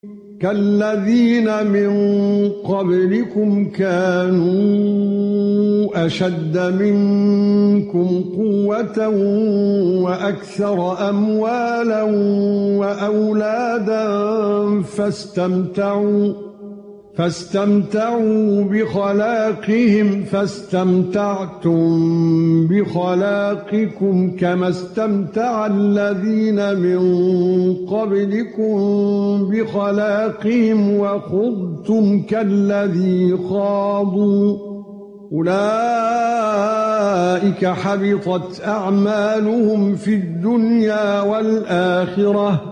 كالذين من قبلكم كانوا أشد منكم قوة وأكثر أموالا وأولادا فاستمتعوا بخلاقهم فاستمتعتم بخلاقكم كما استمتع الذين من قبلكم بخلاقهم وخضتم كالذي خاضوا أولئك حبطت أعمالهم في الدنيا والآخرة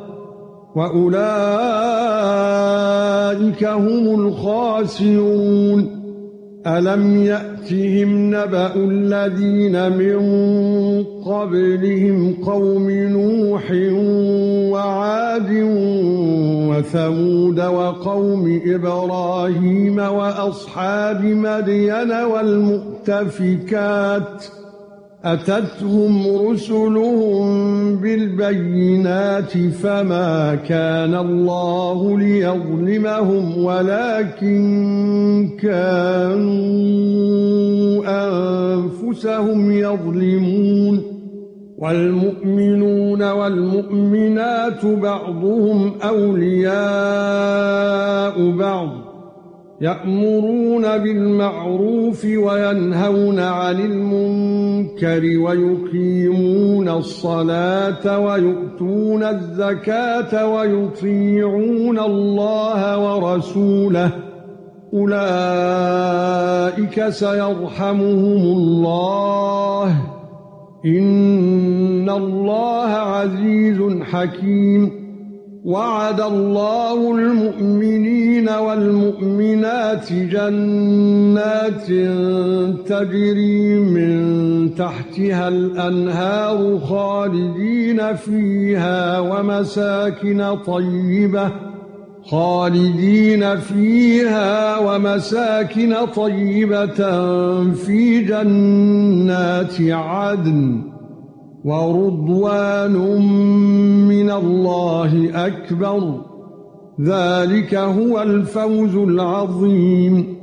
وأولئك هم الخاسرون ألم يأتهم نبأ الذين من قبلهم قوم نوح وعاد وثمود وقوم إبراهيم وأصحاب مدين والمؤتفكات أتتهم رسلهم بالبينات فما كان الله ليظلمهم ولكن كانوا أنفسهم يظلمون والمؤمنون والمؤمنات بعضهم أولياء بعض يأمرون بالمعروف وينهون عن المنكر ويقيمون الصلاة ويؤتون الزكاة ويطيعون الله ورسوله أولئك سيرحمهم الله إن الله عزيز حكيم وعد الله المؤمنين والمؤمنات جنات تجري من تحتها الأنهار خالدين فيها ومساكن طيبة في جنات عدن ورضوان من الله أكبر ذلك هو الفوز العظيم